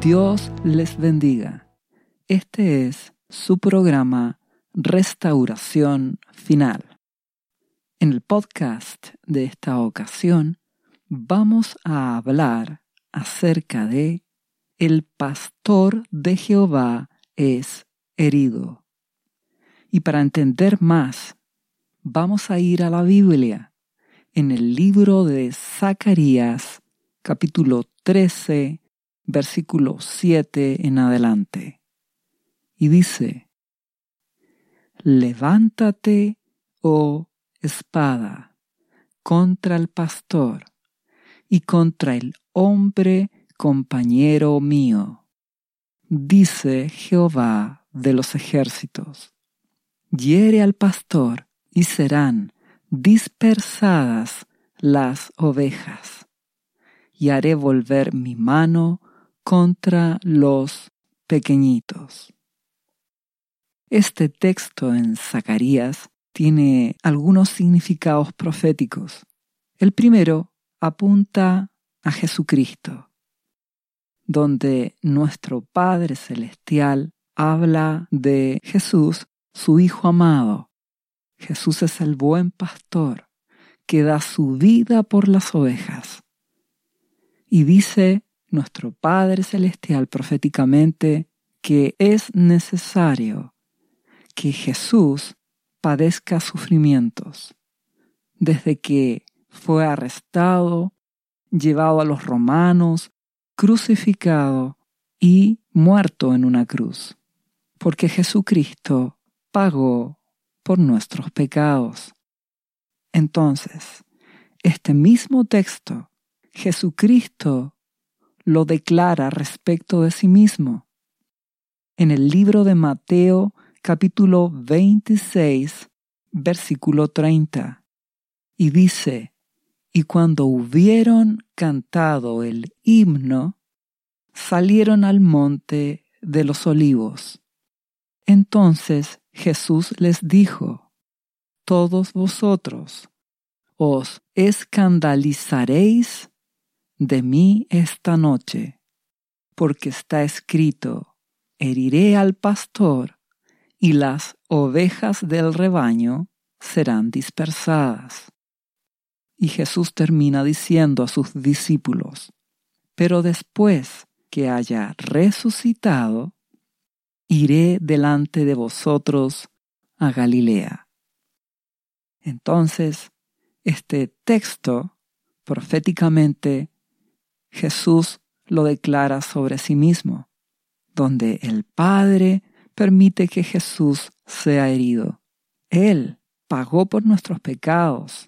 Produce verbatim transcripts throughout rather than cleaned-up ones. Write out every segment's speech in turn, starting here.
Dios les bendiga. Este es su programa Restauración Final. En el podcast de esta ocasión vamos a hablar acerca de El pastor de Jehová es herido. Y para entender más, vamos a ir a la Biblia, en el libro de Zacarías, capítulo trece, versículo siete en adelante. Y dice: Levántate, oh espada, contra el pastor y contra el hombre compañero mío, dice Jehová de los ejércitos. Hiere al pastor y serán dispersadas las ovejas, y haré volver mi mano contra los pequeñitos. Este texto en Zacarías tiene algunos significados proféticos. El primero apunta a Jesucristo, donde nuestro Padre Celestial habla de Jesús, su Hijo amado. Jesús es el buen pastor que da su vida por las ovejas. Y dice nuestro Padre Celestial proféticamente que es necesario que Jesús padezca sufrimientos, desde que fue arrestado, llevado a los romanos, crucificado y muerto en una cruz, porque Jesucristo pagó por nuestros pecados. Entonces, este mismo texto, Jesucristo lo declara respecto de sí mismo. En el libro de Mateo, capítulo veintiséis, versículo treinta, y dice: Y cuando hubieron cantado el himno, salieron al monte de los olivos. Entonces Jesús les dijo: Todos vosotros os escandalizaréis de mí esta noche, porque está escrito: heriré al pastor, y las ovejas del rebaño serán dispersadas. Y Jesús termina diciendo a sus discípulos: pero después que haya resucitado, iré delante de vosotros a Galilea. Entonces, este texto, proféticamente, Jesús lo declara sobre sí mismo, donde el Padre permite que Jesús sea herido. Él pagó por nuestros pecados.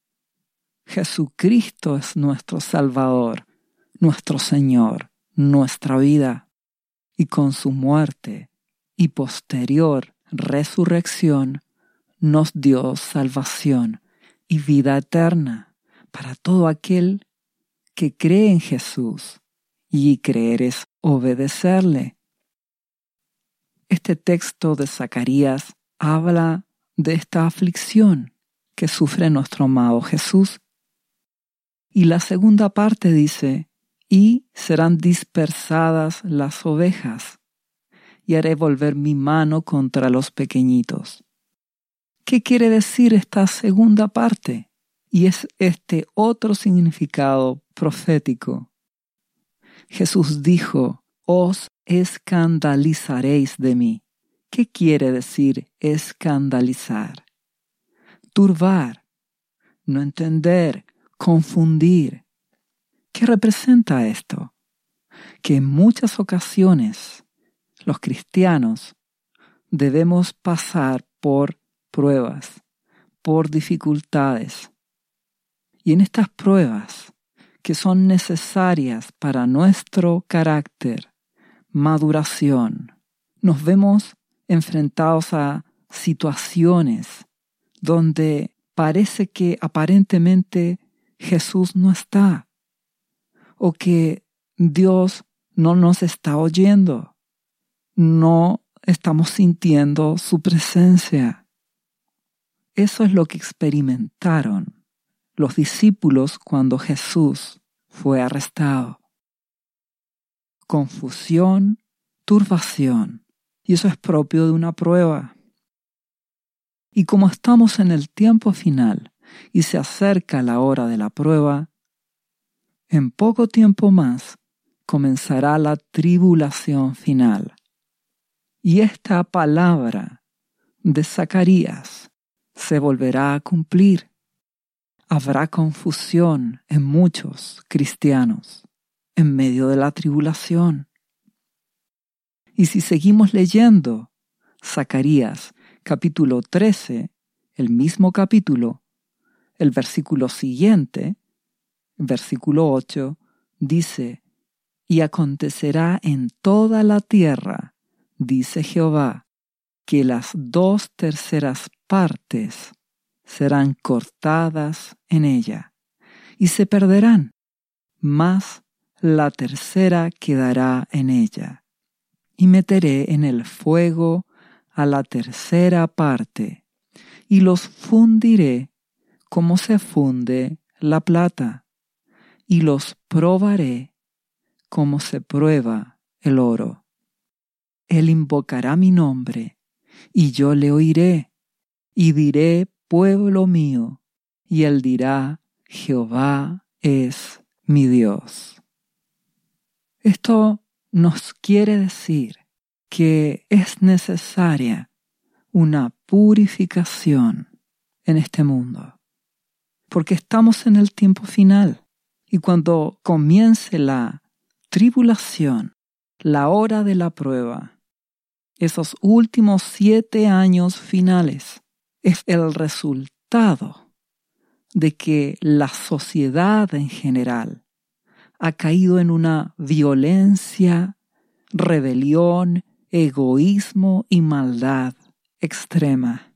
Jesucristo es nuestro Salvador, nuestro Señor, nuestra vida. Y con su muerte y posterior resurrección nos dio salvación y vida eterna para todo aquel que cree en Jesús, y creer es obedecerle. Este texto de Zacarías habla de esta aflicción que sufre nuestro amado Jesús. Y la segunda parte dice: y serán dispersadas las ovejas, y haré volver mi mano contra los pequeñitos. ¿Qué quiere decir esta segunda parte? Y es este otro significado profético. Jesús dijo: os escandalizaréis de mí. ¿Qué quiere decir escandalizar? Turbar, no entender, confundir. ¿Qué representa esto? Que en muchas ocasiones los cristianos debemos pasar por pruebas, por dificultades. Y en estas pruebas, que son necesarias para nuestro carácter, maduración, nos vemos enfrentados a situaciones donde parece que aparentemente Jesús no está, o que Dios no nos está oyendo, no estamos sintiendo su presencia. Eso es lo que experimentaron los discípulos cuando Jesús fue arrestado. confusión, turbación. Y eso es propio de una prueba. Y como estamos en el tiempo final y se acerca la hora de la prueba, en poco tiempo más comenzará la tribulación final. Y esta palabra de Zacarías se volverá a cumplir. Habrá confusión en muchos cristianos en medio de la tribulación. Y si seguimos leyendo Zacarías capítulo trece, el mismo capítulo, el versículo siguiente, versículo ocho, dice: y acontecerá en toda la tierra, dice Jehová, que las dos terceras partes serán cortadas en ella, y se perderán, mas la tercera quedará en ella. Y meteré en el fuego a la tercera parte, y los fundiré como se funde la plata, y los probaré como se prueba el oro. Él invocará mi nombre, y yo le oiré, y diré: pueblo mío, y él dirá: Jehová es mi Dios. Esto nos quiere decir que es necesaria una purificación en este mundo, porque estamos en el tiempo final, y cuando comience la tribulación, la hora de la prueba, esos últimos siete años finales, es el resultado de que la sociedad en general ha caído en una violencia, rebelión, egoísmo y maldad extrema.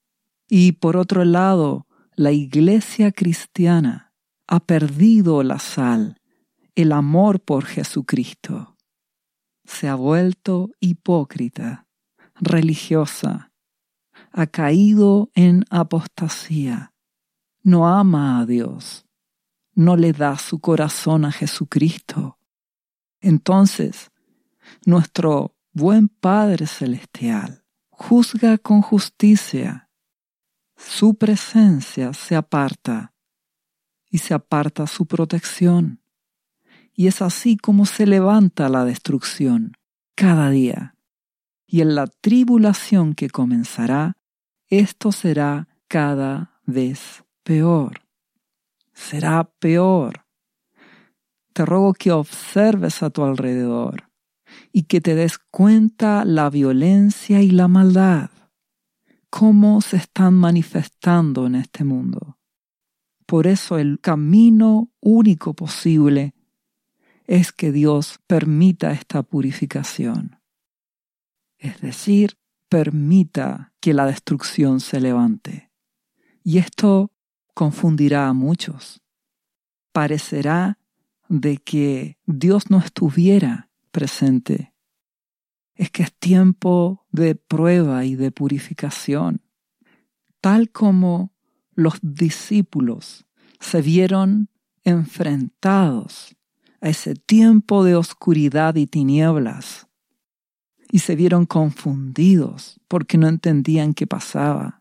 Y por otro lado, la iglesia cristiana ha perdido la sal, el amor por Jesucristo. Se ha vuelto hipócrita, religiosa, ha caído en apostasía, no ama a Dios, no le da su corazón a Jesucristo. Entonces, nuestro buen Padre Celestial juzga con justicia. Su presencia se aparta y se aparta su protección. Y es así como se levanta la destrucción cada día. Y en la tribulación que comenzará, esto será cada vez peor. Será peor. Te ruego que observes a tu alrededor y que te des cuenta la violencia y la maldad, cómo se están manifestando en este mundo. Por eso el camino único posible es que Dios permita esta purificación. Es decir, permita que la destrucción se levante. Y esto confundirá a muchos. Parecerá de que Dios no estuviera presente. Es que es tiempo de prueba y de purificación. Tal como los discípulos se vieron enfrentados a ese tiempo de oscuridad y tinieblas y se vieron confundidos porque no entendían qué pasaba.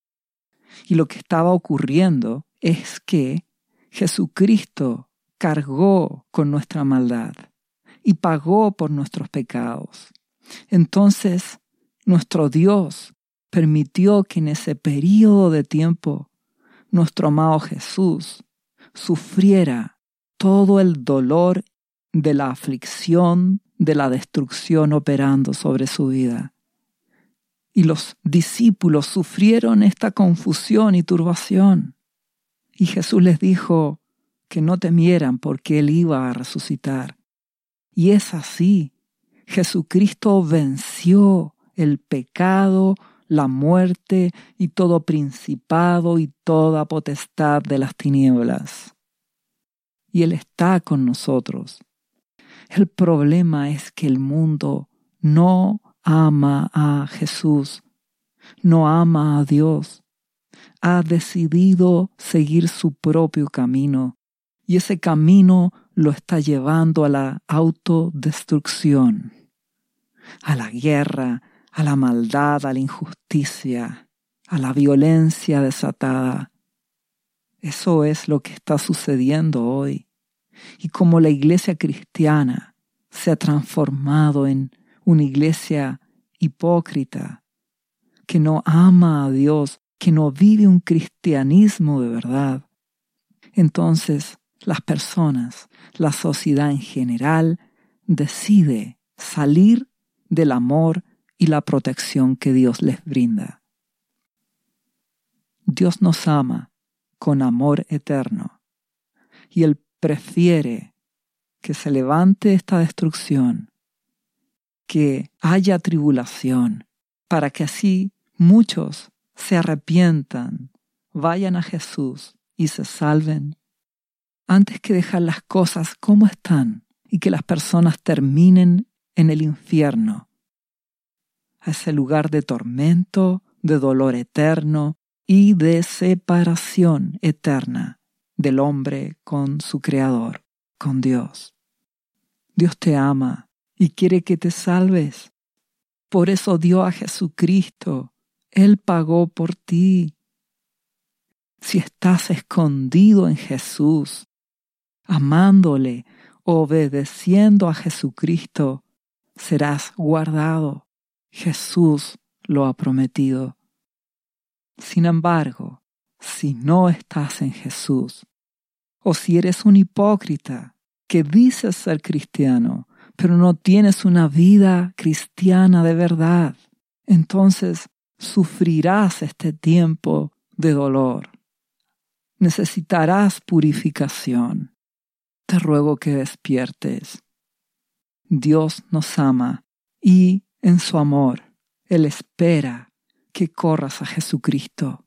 Y lo que estaba ocurriendo es que Jesucristo cargó con nuestra maldad y pagó por nuestros pecados. Entonces, nuestro Dios permitió que en ese período de tiempo nuestro amado Jesús sufriera todo el dolor de la aflicción, de la destrucción operando sobre su vida. Y los discípulos sufrieron esta confusión y turbación. Y Jesús les dijo que no temieran porque Él iba a resucitar. Y es así. Jesucristo venció el pecado, la muerte y todo principado y toda potestad de las tinieblas. Y Él está con nosotros. El problema es que el mundo no ama a Jesús, no ama a Dios. Ha decidido seguir su propio camino y ese camino lo está llevando a la autodestrucción, a la guerra, a la maldad, a la injusticia, a la violencia desatada. Eso es lo que está sucediendo hoy. Y como la iglesia cristiana se ha transformado en una iglesia hipócrita, que no ama a Dios, que no vive un cristianismo de verdad, entonces las personas, la sociedad en general, decide salir del amor y la protección que Dios les brinda. Dios nos ama con amor eterno y Él prefiere que se levante esta destrucción, que haya tribulación, para que así muchos se arrepientan, vayan a Jesús y se salven, antes que dejar las cosas como están y que las personas terminen en el infierno, a ese lugar de tormento, de dolor eterno y de separación eterna del hombre con su Creador, con Dios. Dios te ama y quiere que te salves. Por eso dio a Jesucristo. Él pagó por ti. Si estás escondido en Jesús, amándole, obedeciendo a Jesucristo, serás guardado. Jesús lo ha prometido. Sin embargo, si no estás en Jesús, o si eres un hipócrita que dices ser cristiano, pero no tienes una vida cristiana de verdad, entonces sufrirás este tiempo de dolor. Necesitarás purificación. Te ruego que despiertes. Dios nos ama y en su amor Él espera que corras a Jesucristo.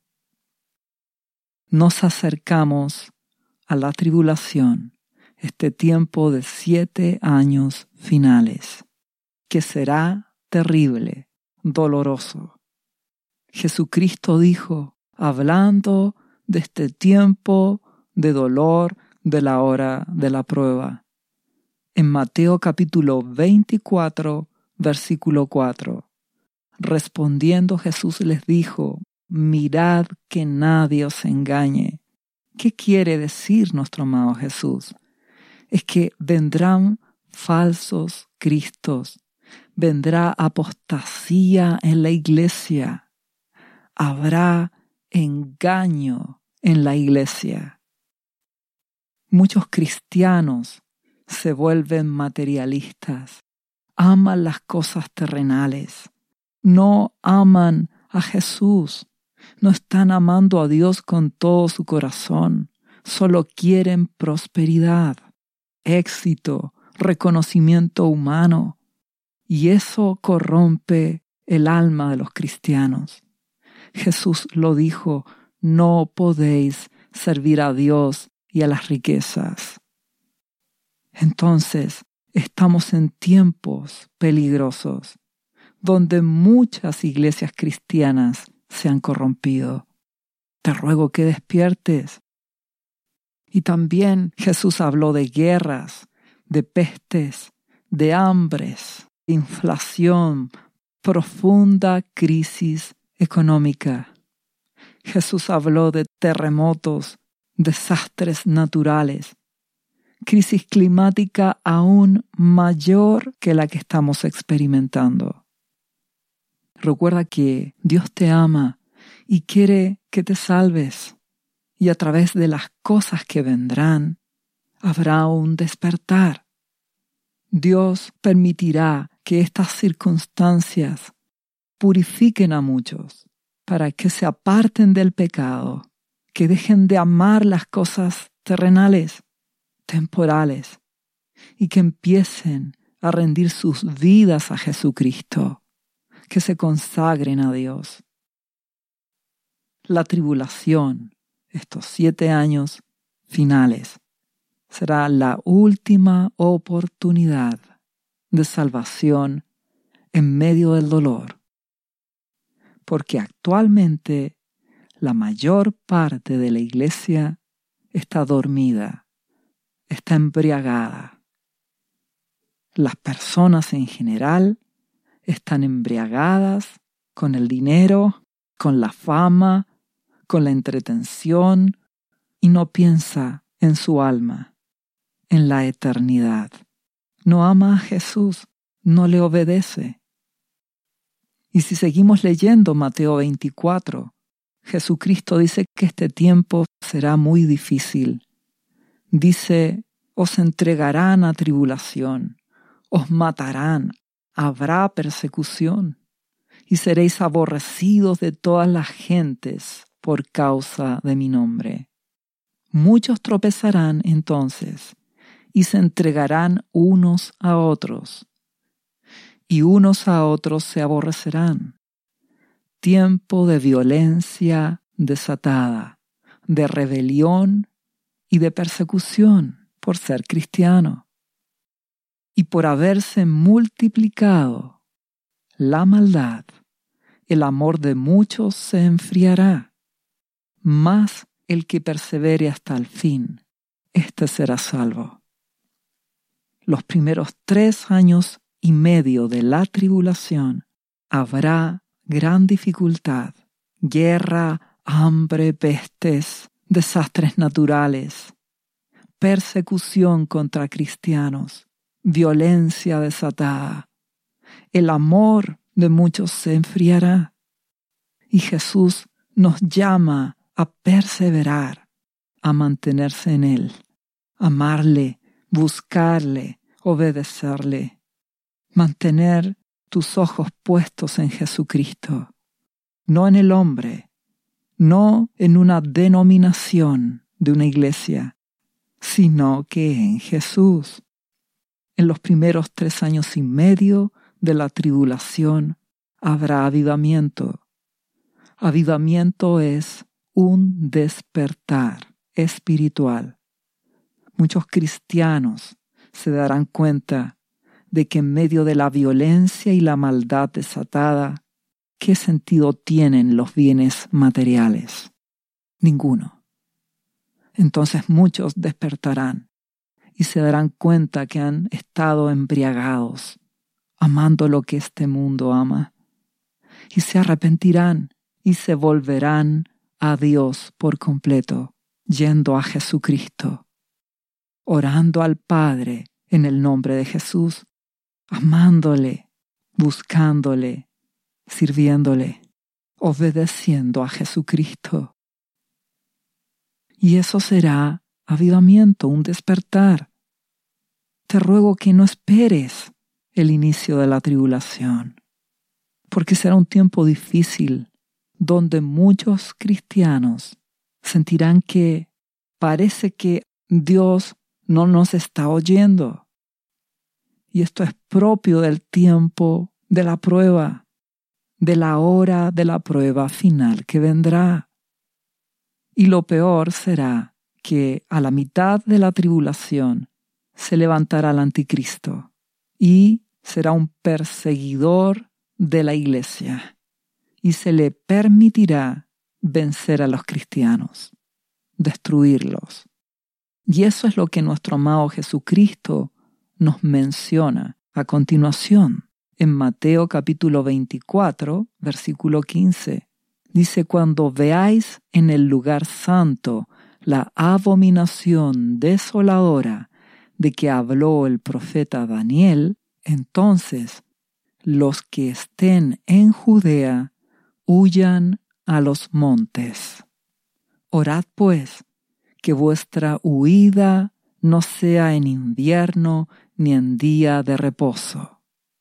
Nos acercamos a la tribulación, este tiempo de siete años finales, que será terrible, doloroso. Jesucristo dijo, hablando de este tiempo de dolor, de la hora de la prueba, en Mateo capítulo veinticuatro, versículo cuatro. Respondiendo Jesús les dijo, mirad que nadie os engañe. ¿Qué quiere decir nuestro amado Jesús? Es que vendrán falsos cristos, vendrá apostasía en la iglesia, habrá engaño en la iglesia. Muchos cristianos se vuelven materialistas, aman las cosas terrenales, no aman a Jesús, no están amando a Dios con todo su corazón, solo quieren prosperidad, éxito, reconocimiento humano, y eso corrompe el alma de los cristianos. Jesús lo dijo, no podéis servir a Dios y a las riquezas. Entonces, estamos en tiempos peligrosos, donde muchas iglesias cristianas se han corrompido. Te ruego que despiertes. Y también Jesús habló de guerras, de pestes, de hambres, inflación, profunda crisis económica. Jesús habló de terremotos, desastres naturales, crisis climática aún mayor que la que estamos experimentando. Recuerda que Dios te ama y quiere que te salves, y a través de las cosas que vendrán, habrá un despertar. Dios permitirá que estas circunstancias purifiquen a muchos para que se aparten del pecado, que dejen de amar las cosas terrenales, temporales, y que empiecen a rendir sus vidas a Jesucristo, que se consagren a Dios. La tribulación, estos siete años finales, será la última oportunidad de salvación en medio del dolor, porque actualmente la mayor parte de la iglesia está dormida, está embriagada. Las personas en general están embriagadas con el dinero, con la fama, con la entretención, y no piensa en su alma, en la eternidad. No ama a Jesús, no le obedece. Y si seguimos leyendo Mateo veinticuatro, Jesucristo dice que este tiempo será muy difícil. Dice, os entregarán a tribulación, os matarán, habrá persecución, y seréis aborrecidos de todas las gentes por causa de mi nombre. Muchos tropezarán entonces, y se entregarán unos a otros, y unos a otros se aborrecerán. Tiempo de violencia desatada, de rebelión y de persecución por ser cristiano. Y por haberse multiplicado la maldad, el amor de muchos se enfriará, mas el que persevere hasta el fin, éste será salvo. Los primeros tres años y medio de la tribulación habrá gran dificultad, guerra, hambre, pestes, desastres naturales, persecución contra cristianos, violencia desatada. El amor de muchos se enfriará. Y Jesús nos llama a perseverar, a mantenerse en Él, amarle, buscarle, obedecerle. Mantener tus ojos puestos en Jesucristo, no en el hombre, no en una denominación de una iglesia, sino que en Jesús. En los primeros tres años y medio de la tribulación habrá avivamiento. Avivamiento es un despertar espiritual. Muchos cristianos se darán cuenta de que en medio de la violencia y la maldad desatada, ¿qué sentido tienen los bienes materiales? Ninguno. Entonces muchos despertarán y se darán cuenta que han estado embriagados, amando lo que este mundo ama, y se arrepentirán y se volverán a Dios por completo, yendo a Jesucristo, orando al Padre en el nombre de Jesús, amándole, buscándole, sirviéndole, obedeciendo a Jesucristo. Y eso será avivamiento, un despertar. Te ruego que no esperes el inicio de la tribulación, porque será un tiempo difícil donde muchos cristianos sentirán que parece que Dios no nos está oyendo. Y esto es propio del tiempo de la prueba, de la hora de la prueba final que vendrá. Y lo peor será que a la mitad de la tribulación se levantará el anticristo y será un perseguidor de la iglesia y se le permitirá vencer a los cristianos, destruirlos. Y eso es lo que nuestro amado Jesucristo nos menciona a continuación en Mateo capítulo veinticuatro, versículo quince. Dice, cuando veáis en el lugar santo la abominación desoladora de que habló el profeta Daniel, entonces los que estén en Judea huyan a los montes. Orad pues, que vuestra huida no sea en invierno ni en día de reposo.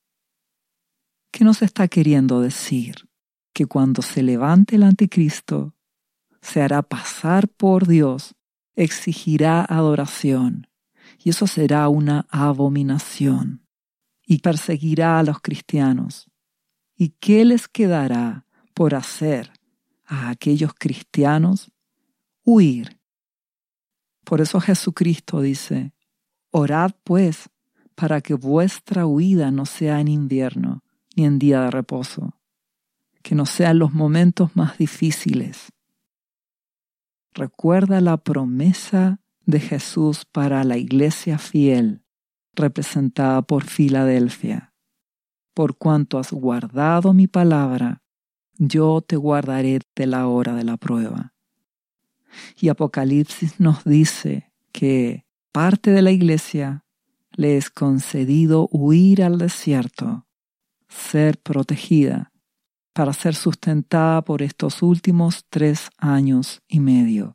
¿Qué nos está queriendo decir? Que cuando se levante el anticristo, se hará pasar por Dios, exigirá adoración, y eso será una abominación, y perseguirá a los cristianos. ¿Y qué les quedará por hacer a aquellos cristianos? Huir. Por eso Jesucristo dice, orad pues para que vuestra huida no sea en invierno ni en día de reposo, que no sean los momentos más difíciles. Recuerda la promesa de Jesús para la iglesia fiel, representada por Filadelfia. Por cuanto has guardado mi palabra, yo te guardaré de la hora de la prueba. Y Apocalipsis nos dice que parte de la iglesia le es concedido huir al desierto, ser protegida, para ser sustentada por estos últimos tres años y medio.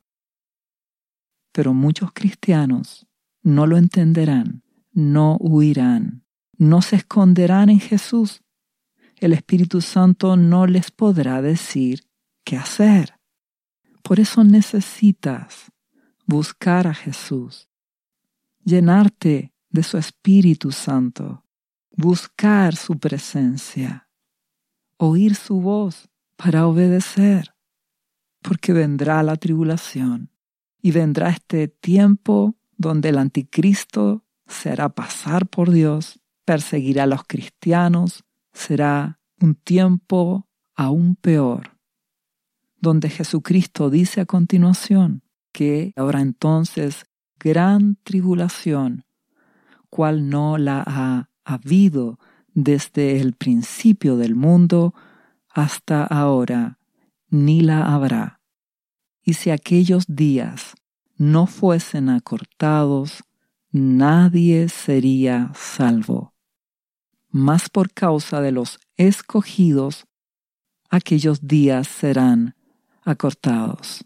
Pero muchos cristianos no lo entenderán, no huirán, no se esconderán en Jesús. El Espíritu Santo no les podrá decir qué hacer. Por eso necesitas buscar a Jesús, llenarte de su Espíritu Santo, buscar su presencia, oír su voz para obedecer, porque vendrá la tribulación y vendrá este tiempo donde el anticristo se hará pasar por Dios, perseguirá a los cristianos, será un tiempo aún peor, donde Jesucristo dice a continuación que habrá entonces gran tribulación, cual no la ha habido desde el principio del mundo hasta ahora, ni la habrá. Y si aquellos días no fuesen acortados, nadie sería salvo. Mas por causa de los escogidos, aquellos días serán acortados.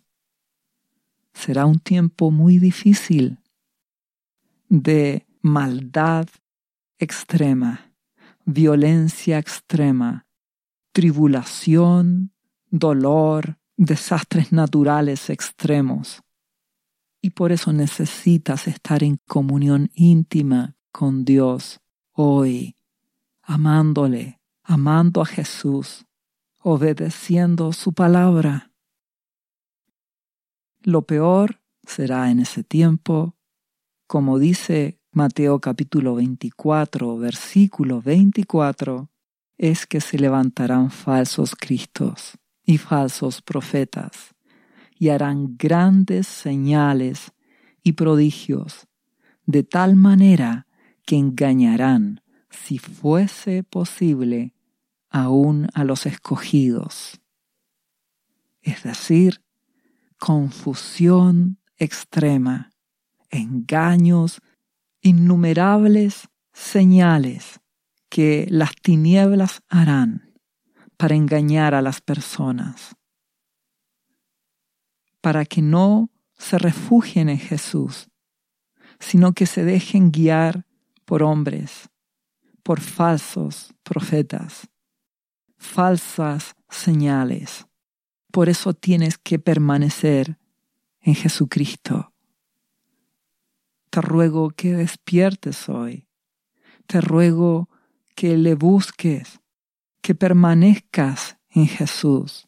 Será un tiempo muy difícil de maldad extrema, violencia extrema, tribulación, dolor, desastres naturales extremos. Y por eso necesitas estar en comunión íntima con Dios hoy, amándole, amando a Jesús, obedeciendo su palabra. Lo peor será en ese tiempo, como dice Mateo capítulo veinticuatro, versículo veinticuatro, es que se levantarán falsos cristos y falsos profetas, y harán grandes señales y prodigios, de tal manera que engañarán, si fuese posible, aún a los escogidos. Es decir, confusión extrema, engaños, innumerables señales que las tinieblas harán para engañar a las personas, para que no se refugien en Jesús, sino que se dejen guiar por hombres, por falsos profetas, falsas señales. Por eso tienes que permanecer en Jesucristo. Te ruego que despiertes hoy. Te ruego que le busques, que permanezcas en Jesús.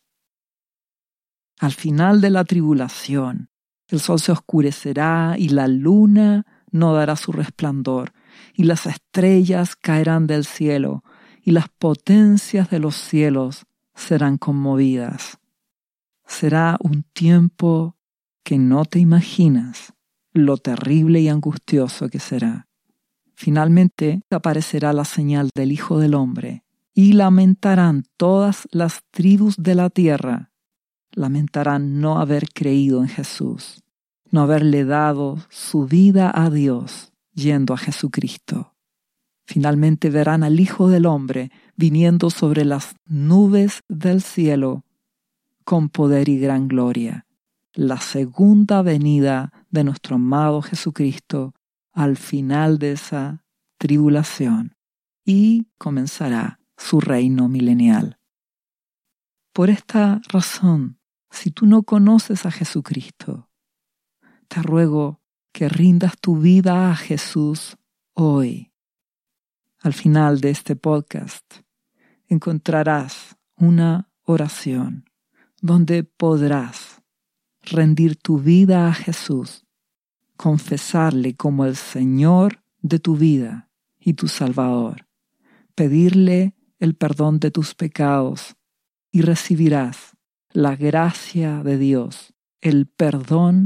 Al final de la tribulación, el sol se oscurecerá y la luna no dará su resplandor, y las estrellas caerán del cielo, y las potencias de los cielos serán conmovidas. Será un tiempo que no te imaginas lo terrible y angustioso que será. Finalmente aparecerá la señal del Hijo del Hombre, y lamentarán todas las tribus de la tierra. Lamentarán no haber creído en Jesús, no haberle dado su vida a Dios yendo a Jesucristo. Finalmente verán al Hijo del Hombre viniendo sobre las nubes del cielo con poder y gran gloria. La segunda venida de nuestro amado Jesucristo al final de esa tribulación, y comenzará su reino milenial. Por esta razón, si tú no conoces a Jesucristo, te ruego que rindas tu vida a Jesús hoy. Al final de este podcast encontrarás una oración donde podrás rendir tu vida a Jesús, confesarle como el Señor de tu vida y tu Salvador, pedirle el perdón de tus pecados y recibirás la gracia de Dios, el perdón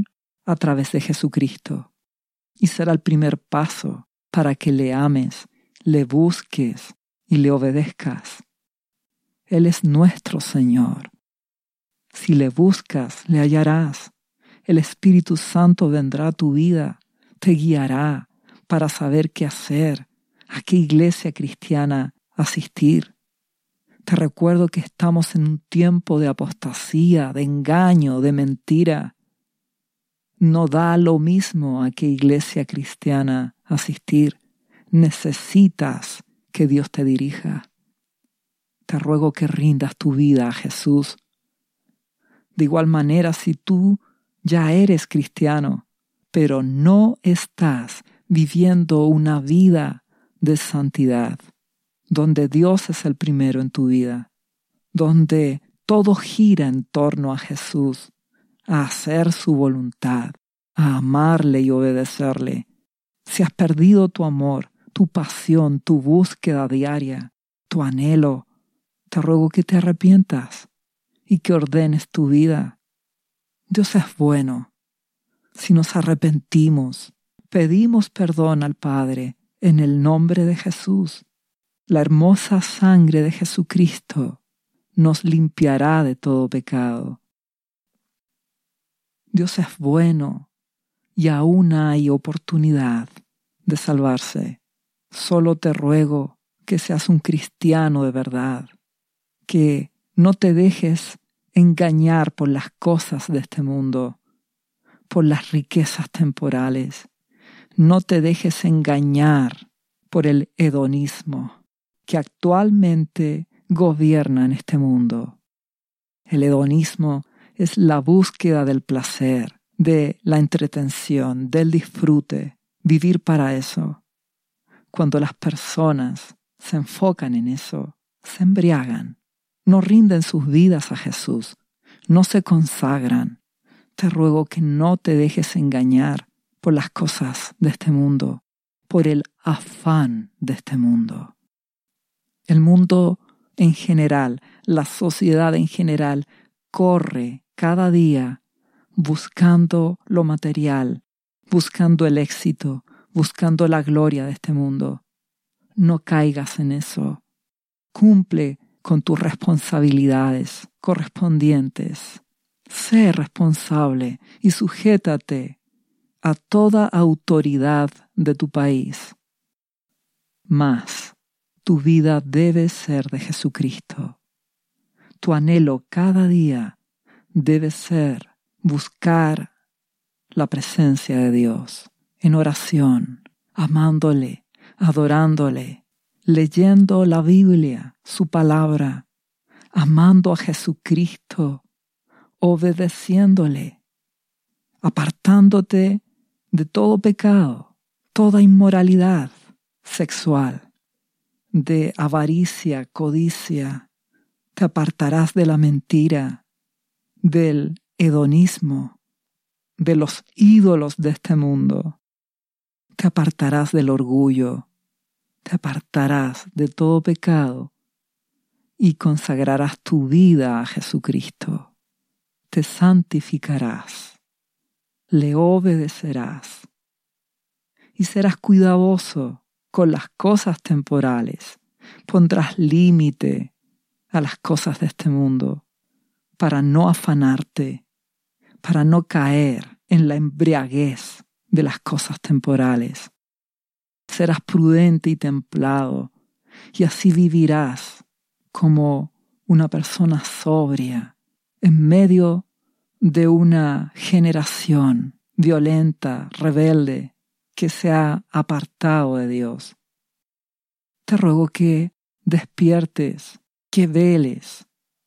a través de Jesucristo. Y será el primer paso para que le ames, le busques y le obedezcas. Él es nuestro Señor. Si le buscas, le hallarás. El Espíritu Santo vendrá a tu vida, te guiará para saber qué hacer, a qué iglesia cristiana asistir. Te recuerdo que estamos en un tiempo de apostasía, de engaño, de mentira. No da lo mismo a qué iglesia cristiana asistir. Necesitas que Dios te dirija. Te ruego que rindas tu vida a Jesús. De igual manera, si tú ya eres cristiano, pero no estás viviendo una vida de santidad, donde Dios es el primero en tu vida, donde todo gira en torno a Jesús, a hacer su voluntad, a amarle y obedecerle. Si has perdido tu amor, tu pasión, tu búsqueda diaria, tu anhelo, te ruego que te arrepientas y que ordenes tu vida. Dios es bueno. Si nos arrepentimos, pedimos perdón al Padre en el nombre de Jesús. La hermosa sangre de Jesucristo nos limpiará de todo pecado. Dios es bueno y aún hay oportunidad de salvarse. Solo te ruego que seas un cristiano de verdad, que no te dejes engañar por las cosas de este mundo, por las riquezas temporales. No te dejes engañar por el hedonismo que actualmente gobierna en este mundo. El hedonismo es la búsqueda del placer, de la entretención, del disfrute, vivir para eso. Cuando las personas se enfocan en eso, se embriagan, no rinden sus vidas a Jesús, no se consagran. Te ruego que no te dejes engañar por las cosas de este mundo, por el afán de este mundo. El mundo en general, la sociedad en general, corre cada día buscando lo material, buscando el éxito, buscando la gloria de este mundo. No caigas en eso. Cumple con tus responsabilidades correspondientes. Sé responsable y sujétate a toda autoridad de tu país. Mas tu vida debe ser de Jesucristo. Tu anhelo cada día debe ser buscar la presencia de Dios en oración, amándole, adorándole, leyendo la Biblia, su palabra, amando a Jesucristo, obedeciéndole, apartándote de todo pecado, toda inmoralidad sexual, de avaricia, codicia. Te apartarás de la mentira, del hedonismo, de los ídolos de este mundo. Te apartarás del orgullo, te apartarás de todo pecado y consagrarás tu vida a Jesucristo. Te santificarás, le obedecerás y serás cuidadoso con las cosas temporales. Pondrás límite a las cosas de este mundo para no afanarte, para no caer en la embriaguez de las cosas temporales. Serás prudente y templado y así vivirás como una persona sobria en medio de una generación violenta, rebelde, que se ha apartado de Dios. Te ruego que despiertes, que veles,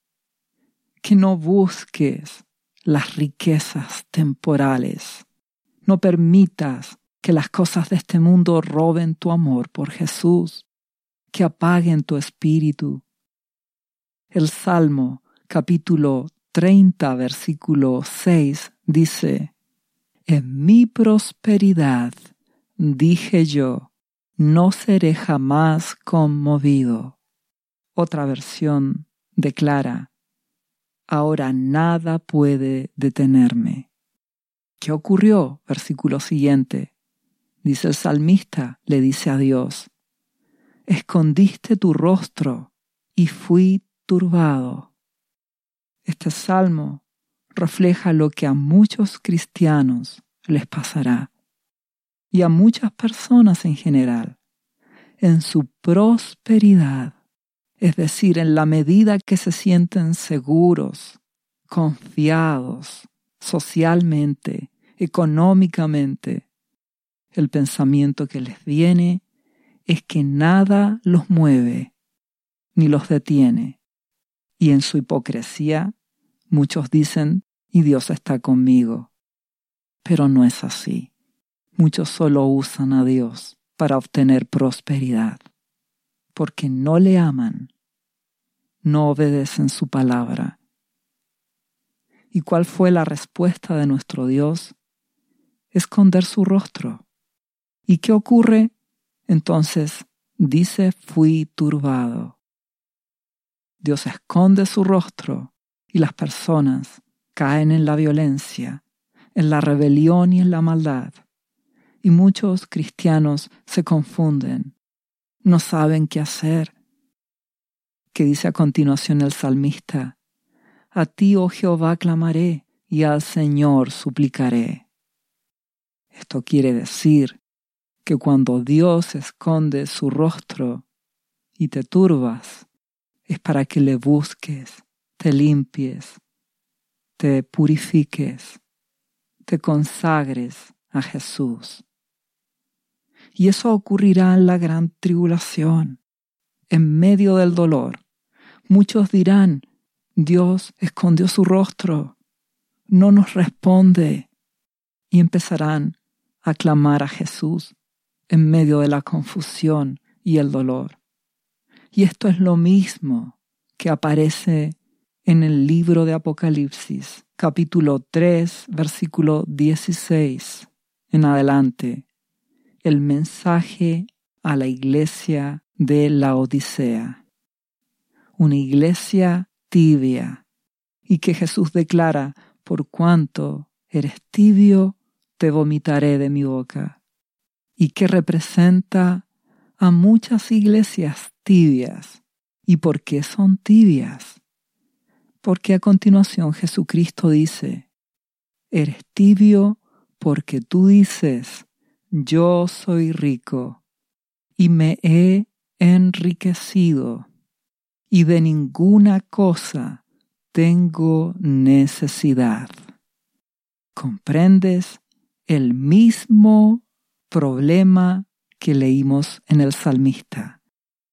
que no busques las riquezas temporales. No permitas que las cosas de este mundo roben tu amor por Jesús, que apaguen tu espíritu. El Salmo capítulo treinta, versículo seis dice: En mi prosperidad, dije yo, no seré jamás conmovido. Otra versión declara: ahora nada puede detenerme. ¿Qué ocurrió? Versículo siguiente. Dice el salmista, le dice a Dios, escondiste tu rostro y fui turbado. Este salmo refleja lo que a muchos cristianos les pasará y a muchas personas en general. En su prosperidad, es decir, en la medida que se sienten seguros, confiados, socialmente, económicamente, el pensamiento que les viene es que nada los mueve ni los detiene. Y en su hipocresía, muchos dicen, y Dios está conmigo. Pero no es así. Muchos solo usan a Dios para obtener prosperidad, porque no le aman, no obedecen su palabra. ¿Y cuál fue la respuesta de nuestro Dios? Esconder su rostro. ¿Y qué ocurre? Entonces dice, fui turbado. Dios esconde su rostro y las personas caen en la violencia, en la rebelión y en la maldad. Y muchos cristianos se confunden, no saben qué hacer. Que dice a continuación el salmista, a ti, oh Jehová, clamaré y al Señor suplicaré. Esto quiere decir que cuando Dios esconde su rostro y te turbas, es para que le busques, te limpies, te purifiques, te consagres a Jesús. Y eso ocurrirá en la gran tribulación, en medio del dolor. Muchos dirán, Dios escondió su rostro, no nos responde, y empezarán a clamar a Jesús en medio de la confusión y el dolor. Y esto es lo mismo que aparece en el libro de Apocalipsis, capítulo tres, versículo dieciséis en adelante, el mensaje a la iglesia de Laodicea, una iglesia tibia, y que Jesús declara, por cuanto eres tibio, te vomitaré de mi boca, y que representa a muchas iglesias tibias. ¿Y por qué son tibias? Porque a continuación Jesucristo dice, eres tibio porque tú dices, yo soy rico y me he enriquecido y de ninguna cosa tengo necesidad. ¿Comprendes el mismo problema que leímos en el salmista?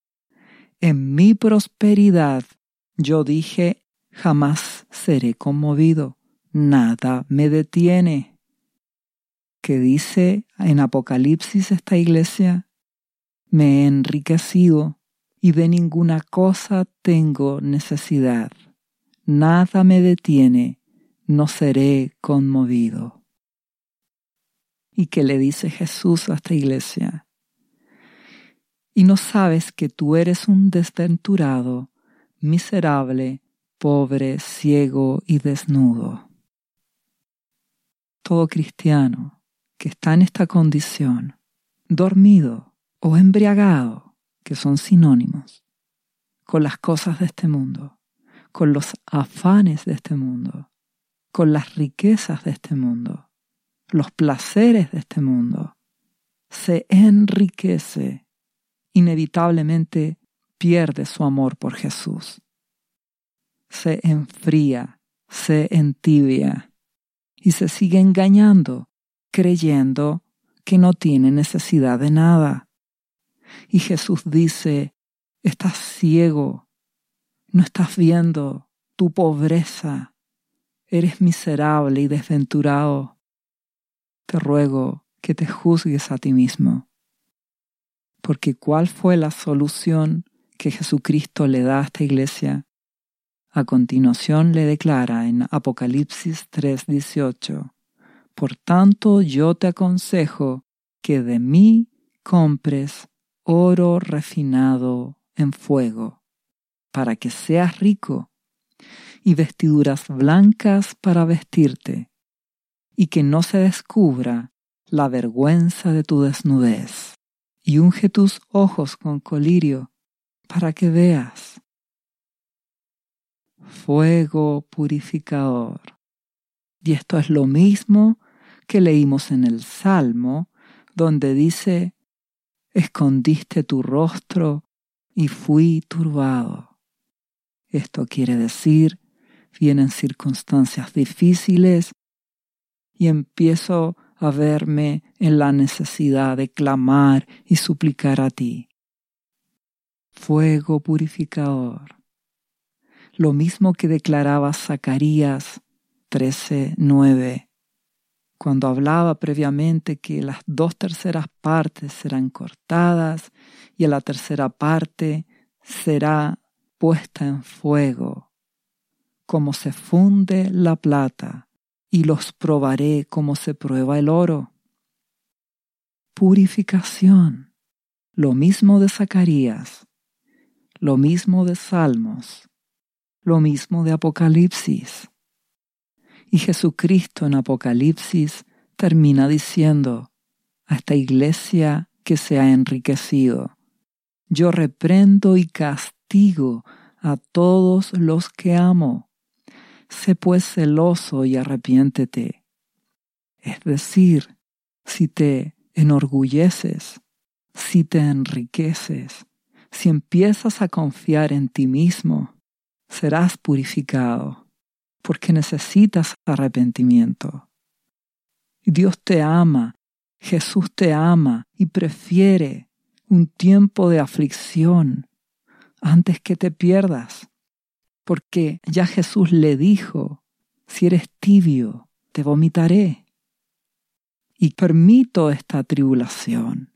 En mi prosperidad yo dije, jamás seré conmovido, nada me detiene. ¿Qué dice en Apocalipsis esta iglesia? Me he enriquecido y de ninguna cosa tengo necesidad. Nada me detiene, no seré conmovido. ¿Y qué le dice Jesús a esta iglesia? Y no sabes que tú eres un desventurado, miserable, pobre, ciego y desnudo. Todo cristiano que está en esta condición, dormido o embriagado, que son sinónimos, con las cosas de este mundo, con los afanes de este mundo, con las riquezas de este mundo, los placeres de este mundo, se enriquece, inevitablemente pierde su amor por Jesús. Se enfría, se entibia y se sigue engañando, creyendo que no tiene necesidad de nada. Y Jesús dice, estás ciego, no estás viendo tu pobreza, eres miserable y desventurado. Te ruego que te juzgues a ti mismo. Porque ¿cuál fue la solución que Jesucristo le da a esta iglesia? A continuación le declara en Apocalipsis tres dieciocho, por tanto yo te aconsejo que de mí compres oro refinado en fuego, para que seas rico, y vestiduras blancas para vestirte, y que no se descubra la vergüenza de tu desnudez. Y unge tus ojos con colirio para que veas. Fuego purificador. Y esto es lo mismo que leímos en el Salmo, donde dice, escondiste tu rostro y fui turbado. Esto quiere decir, vienen circunstancias difíciles y empiezo a verme en la necesidad de clamar y suplicar a ti. Fuego purificador. Lo mismo que declaraba Zacarías trece nueve, cuando hablaba previamente que las dos terceras partes serán cortadas y a la tercera parte será puesta en fuego, como se funde la plata, y los probaré como se prueba el oro. Purificación. Lo mismo de Zacarías, lo mismo de Salmos, lo mismo de Apocalipsis. Y Jesucristo en Apocalipsis termina diciendo a esta iglesia que se ha enriquecido, yo reprendo y castigo a todos los que amo. Sé pues celoso y arrepiéntete. Es decir, si te enorgulleces, si te enriqueces, si empiezas a confiar en ti mismo, serás purificado, porque necesitas arrepentimiento. Dios te ama, Jesús te ama y prefiere un tiempo de aflicción antes que te pierdas, porque ya Jesús le dijo, si eres tibio, te vomitaré. Y permito esta tribulación.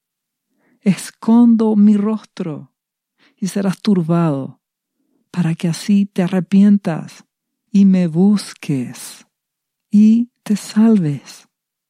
Escondo mi rostro y serás turbado, para que así te arrepientas y me busques y te salves.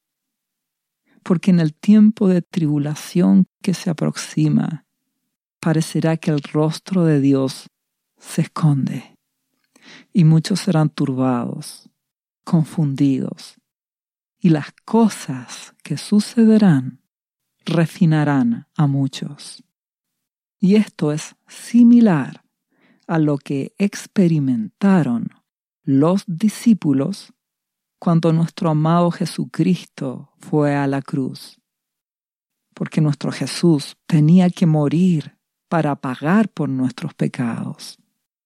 Porque en el tiempo de tribulación que se aproxima, parecerá que el rostro de Dios se esconde y muchos serán turbados, confundidos, y las cosas que sucederán refinarán a muchos. Y esto es similar a lo que experimentaron los discípulos cuando nuestro amado Jesucristo fue a la cruz. Porque nuestro Jesús tenía que morir para pagar por nuestros pecados.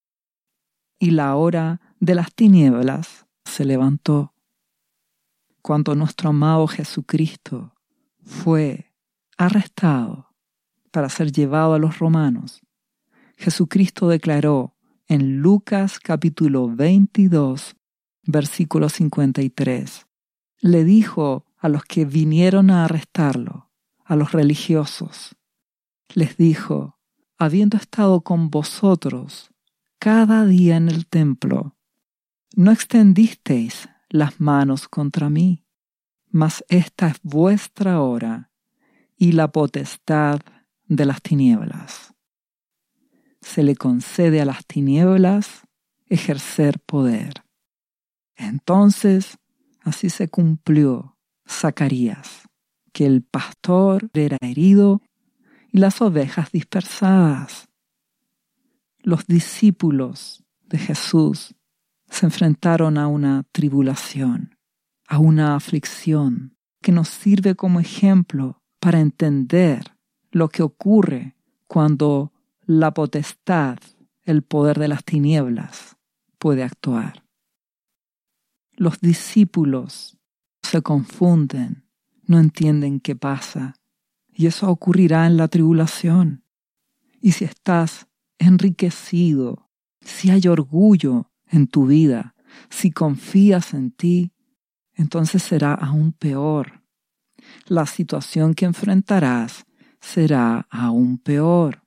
Y la hora de las tinieblas se levantó. Cuando nuestro amado Jesucristo fue arrestado para ser llevado a los romanos, Jesucristo declaró en Lucas capítulo veintidós, versículo cincuenta y tres, le dijo a los que vinieron a arrestarlo, a los religiosos, les dijo, habiendo estado con vosotros cada día en el templo, no extendisteis las manos contra mí, mas esta es vuestra hora y la potestad de las tinieblas. Se le concede a las tinieblas ejercer poder. Entonces, así se cumplió Zacarías, que el pastor era herido y las ovejas dispersadas. Los discípulos de Jesús se enfrentaron a una tribulación, a una aflicción que nos sirve como ejemplo para entender lo que ocurre cuando la potestad, el poder de las tinieblas, puede actuar. Los discípulos se confunden, no entienden qué pasa, y eso ocurrirá en la tribulación. Y si estás enriquecido, si hay orgullo en tu vida, si confías en ti, entonces será aún peor. La situación que enfrentarás será aún peor.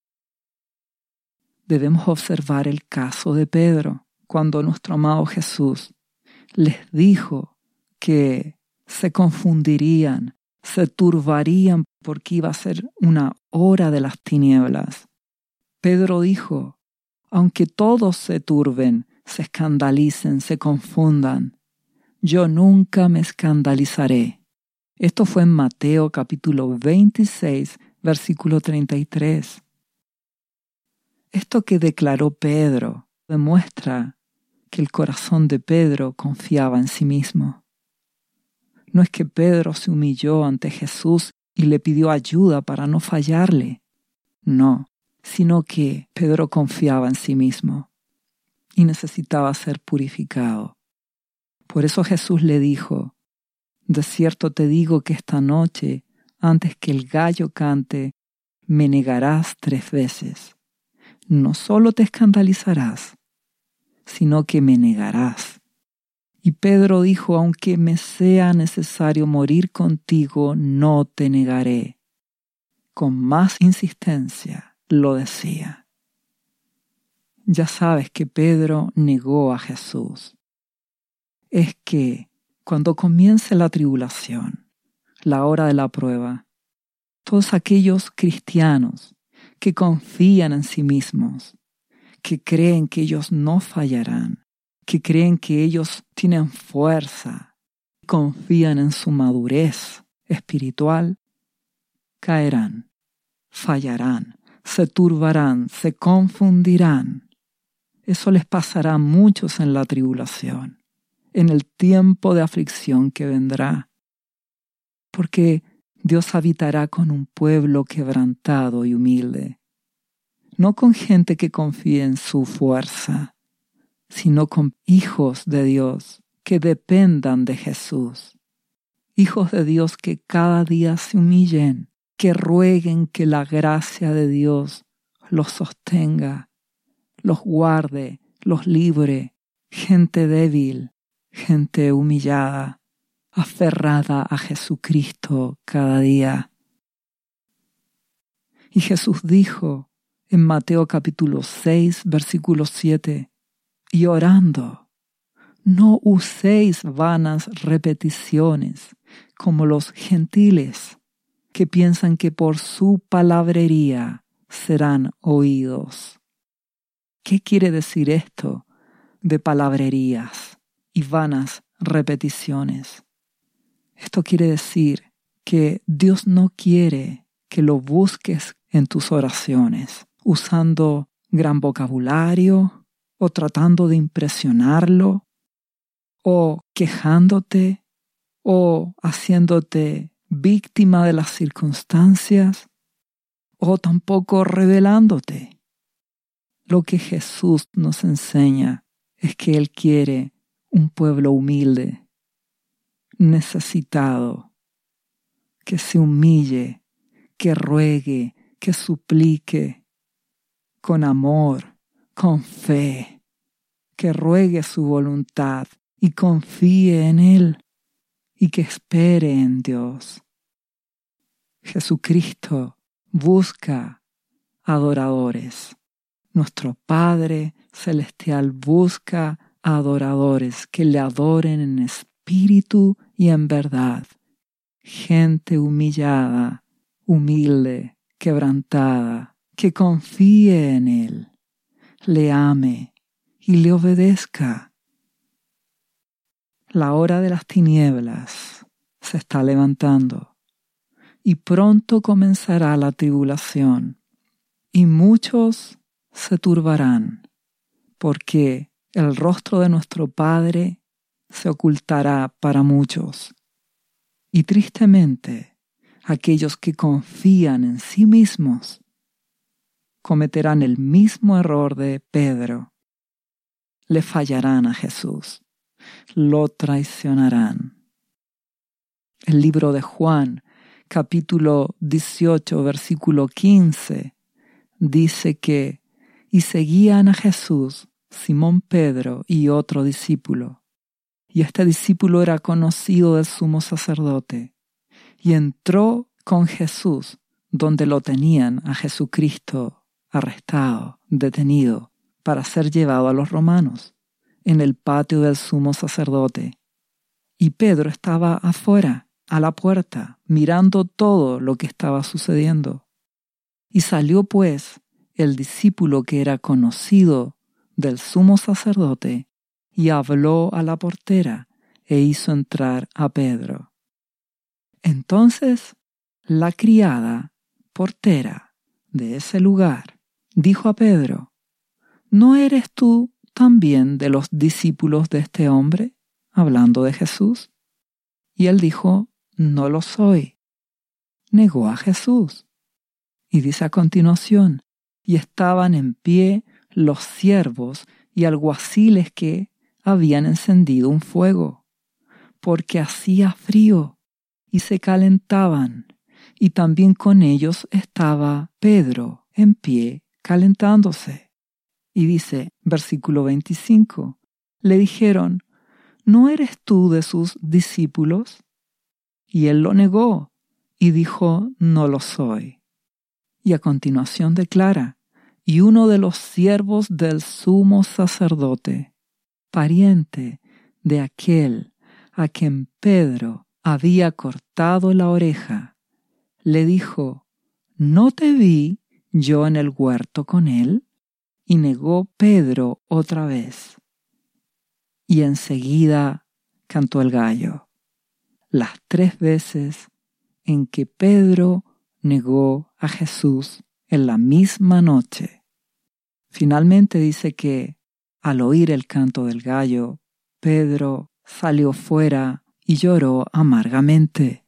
Debemos observar el caso de Pedro, cuando nuestro amado Jesús les dijo que se confundirían, se turbarían porque iba a ser una hora de las tinieblas. Pedro dijo, aunque todos se turben, se escandalicen, se confundan, yo nunca me escandalizaré. Esto fue en Mateo capítulo veintiséis, versículo treinta y tres. Esto que declaró Pedro demuestra que el corazón de Pedro confiaba en sí mismo. No es que Pedro se humilló ante Jesús y le pidió ayuda para no fallarle. No, sino que Pedro confiaba en sí mismo y necesitaba ser purificado. Por eso Jesús le dijo, de cierto te digo que esta noche, antes que el gallo cante, me negarás tres veces. No solo te escandalizarás, sino que me negarás. Y Pedro dijo, aunque me sea necesario morir contigo, no te negaré. Con más insistencia lo decía. Ya sabes que Pedro negó a Jesús. Es que cuando comience la tribulación, la hora de la prueba, todos aquellos cristianos que confían en sí mismos, que creen que ellos no fallarán, que creen que ellos tienen fuerza, confían en su madurez espiritual, caerán, fallarán, se turbarán, se confundirán. Eso les pasará a muchos en la tribulación, en el tiempo de aflicción que vendrá, porque Dios habitará con un pueblo quebrantado y humilde, no con gente que confíe en su fuerza, sino con hijos de Dios que dependan de Jesús. Hijos de Dios que cada día se humillen, que rueguen que la gracia de Dios los sostenga, los guarde, los libre. Gente débil, gente humillada, aferrada a Jesucristo cada día. Y Jesús dijo en Mateo capítulo seis, versículo siete, y orando, no uséis vanas repeticiones como los gentiles que piensan que por su palabrería serán oídos. ¿Qué quiere decir esto de palabrerías y vanas repeticiones? Esto quiere decir que Dios no quiere que lo busques en tus oraciones, usando gran vocabulario o tratando de impresionarlo, o quejándote, o haciéndote víctima de las circunstancias, o tampoco rebelándote. Lo que Jesús nos enseña es que Él quiere un pueblo humilde, necesitado, que se humille, que ruegue, que suplique, con amor, con fe, que ruegue su voluntad y confíe en Él y que espere en Dios. Jesucristo busca adoradores. Nuestro Padre Celestial busca adoradores que le adoren en espíritu y en verdad. Gente humillada, humilde, quebrantada, que confíe en Él, le ame y le obedezca. La hora de las tinieblas se está levantando y pronto comenzará la tribulación y muchos se turbarán porque el rostro de nuestro Padre se ocultará para muchos. Y tristemente, aquellos que confían en sí mismos cometerán el mismo error de Pedro. Le fallarán a Jesús, lo traicionarán. El libro de Juan, capítulo dieciocho, versículo quince, dice que y seguían a Jesús Simón Pedro y otro discípulo. Y este discípulo era conocido del sumo sacerdote. Y entró con Jesús, donde lo tenían a Jesucristo arrestado, detenido, para ser llevado a los romanos, en el patio del sumo sacerdote. Y Pedro estaba afuera, a la puerta, mirando todo lo que estaba sucediendo. Y salió pues el discípulo que era conocido del sumo sacerdote y habló a la portera e hizo entrar a Pedro. Entonces la criada portera de ese lugar dijo a Pedro: ¿no eres tú también de los discípulos de este hombre? Hablando de Jesús. Y él dijo: no lo soy. Negó a Jesús. Y dice a continuación: y estaban en pie los siervos y alguaciles que habían encendido un fuego, porque hacía frío, y se calentaban, y también con ellos estaba Pedro en pie calentándose. Y dice, versículo veinticinco, le dijeron: ¿no eres tú de sus discípulos? Y él lo negó y dijo: no lo soy. Y a continuación declara: y uno de los siervos del sumo sacerdote, pariente de aquel a quien Pedro había cortado la oreja, le dijo: ¿no te vi yo en el huerto con él? Y negó Pedro otra vez. Y enseguida cantó el gallo. Las tres veces en que Pedro negó a Jesús en la misma noche. Finalmente dice que al oír el canto del gallo, Pedro salió fuera y lloró amargamente.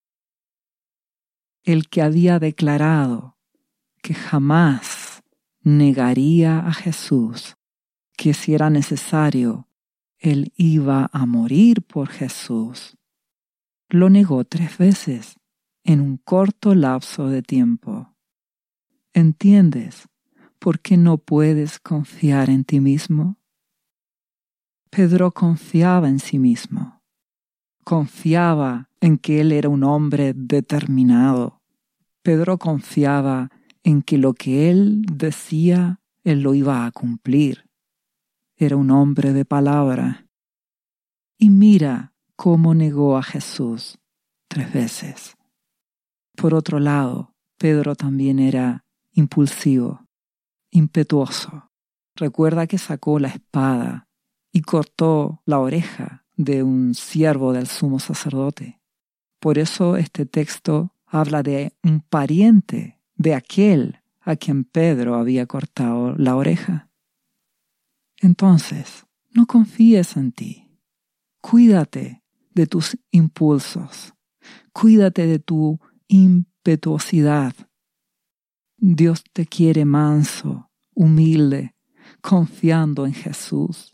El que había declarado que jamás negaría a Jesús, que si era necesario, él iba a morir por Jesús, lo negó tres veces en un corto lapso de tiempo. ¿Entiendes por qué no puedes confiar en ti mismo? Pedro confiaba en sí mismo. Confiaba en que él era un hombre determinado. Pedro confiaba en que lo que él decía, él lo iba a cumplir. Era un hombre de palabra. Y mira cómo negó a Jesús tres veces. Por otro lado, Pedro también era impulsivo, impetuoso. Recuerda que sacó la espada y cortó la oreja de un siervo del sumo sacerdote. Por eso este texto habla de un pariente de aquel a quien Pedro había cortado la oreja. Entonces, no confíes en ti. Cuídate de tus impulsos. Cuídate de tu impetuosidad. Dios te quiere manso, humilde, confiando en Jesús.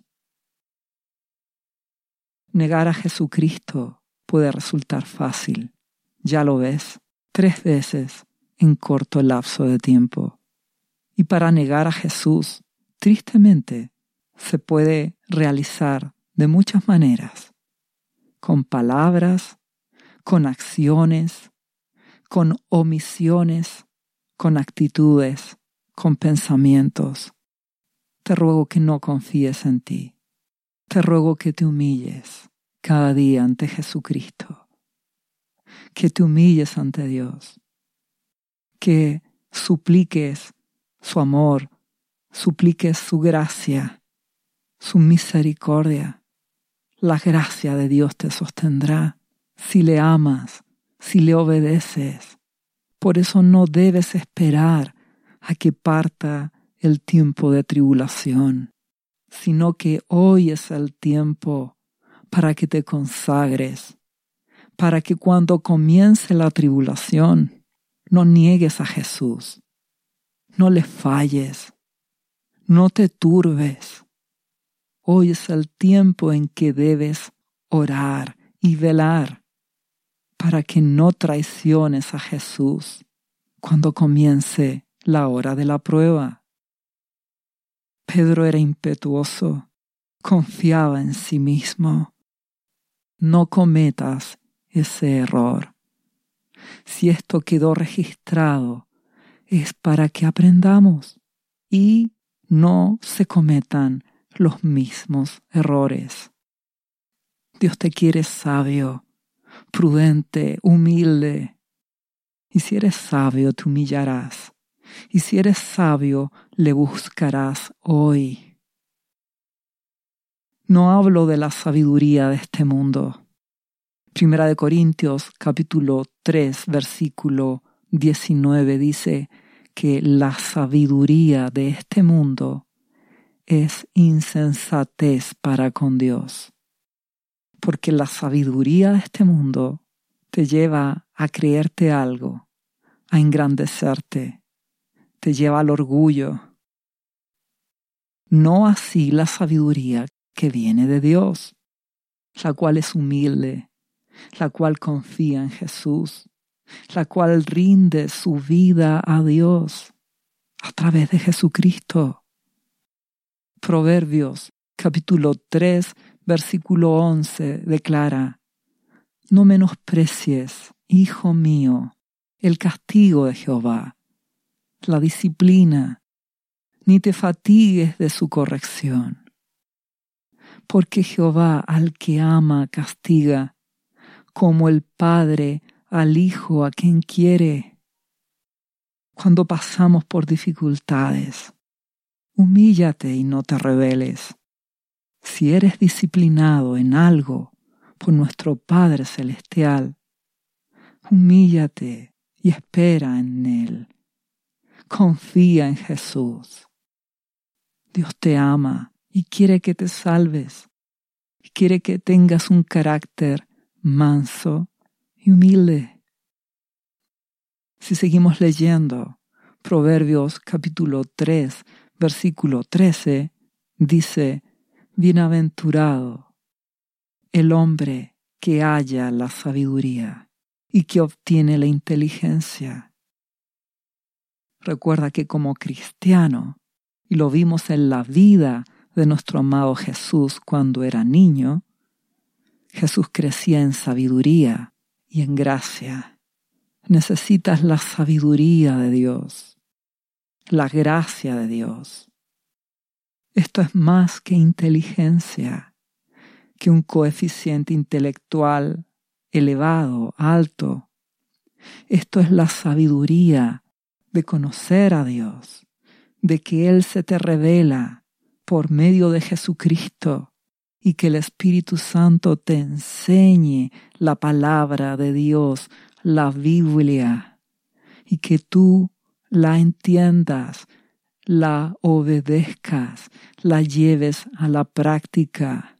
Negar a Jesucristo puede resultar fácil. Ya lo ves, tres veces en corto lapso de tiempo. Y para negar a Jesús, tristemente, se puede realizar de muchas maneras. Con palabras, con acciones, con omisiones, con actitudes, con pensamientos. Te ruego que no confíes en ti. Te ruego que te humilles cada día ante Jesucristo. Que te humilles ante Dios. Que supliques su amor, supliques su gracia, su misericordia. La gracia de Dios te sostendrá si le amas, si le obedeces. Por eso no debes esperar a que parta el tiempo de tribulación, sino que hoy es el tiempo para que te consagres, para que cuando comience la tribulación no niegues a Jesús, no le falles, no te turbes. Hoy es el tiempo en que debes orar y velar para que no traiciones a Jesús cuando comience la hora de la prueba. Pedro era impetuoso, confiaba en sí mismo. No cometas ese error. Si esto quedó registrado, es para que aprendamos y no se cometan los mismos errores. Dios te quiere sabio, prudente, humilde. Y si eres sabio, te humillarás. Y si eres sabio, le buscarás hoy. No hablo de la sabiduría de este mundo. Primera de Corintios, capítulo tres, versículo diecinueve, dice que la sabiduría de este mundo es insensatez para con Dios. Porque la sabiduría de este mundo te lleva a creerte algo, a engrandecerte, te lleva al orgullo. No así la sabiduría que viene de Dios, la cual es humilde, la cual confía en Jesús, la cual rinde su vida a Dios a través de Jesucristo. Proverbios capítulo tres, versículo once declara: No menosprecies, hijo mío, el castigo de Jehová, la disciplina, ni te fatigues de su corrección. Porque Jehová al que ama castiga, como el padre al hijo a quien quiere. Cuando pasamos por dificultades, humíllate y no te rebeles. Si eres disciplinado en algo por nuestro Padre Celestial, humíllate y espera en Él. Confía en Jesús. Dios te ama y quiere que te salves. Y quiere que tengas un carácter manso y humilde. Si seguimos leyendo, Proverbios capítulo tres, versículo trece, dice: Bienaventurado el hombre que halla la sabiduría y que obtiene la inteligencia. Recuerda que como cristiano, y lo vimos en la vida de nuestro amado Jesús cuando era niño, Jesús crecía en sabiduría y en gracia. Necesitas la sabiduría de Dios, la gracia de Dios. Esto es más que inteligencia, que un coeficiente intelectual elevado, alto. Esto es la sabiduría de conocer a Dios, de que Él se te revela por medio de Jesucristo y que el Espíritu Santo te enseñe la palabra de Dios, la Biblia, y que tú la entiendas, la obedezcas, la lleves a la práctica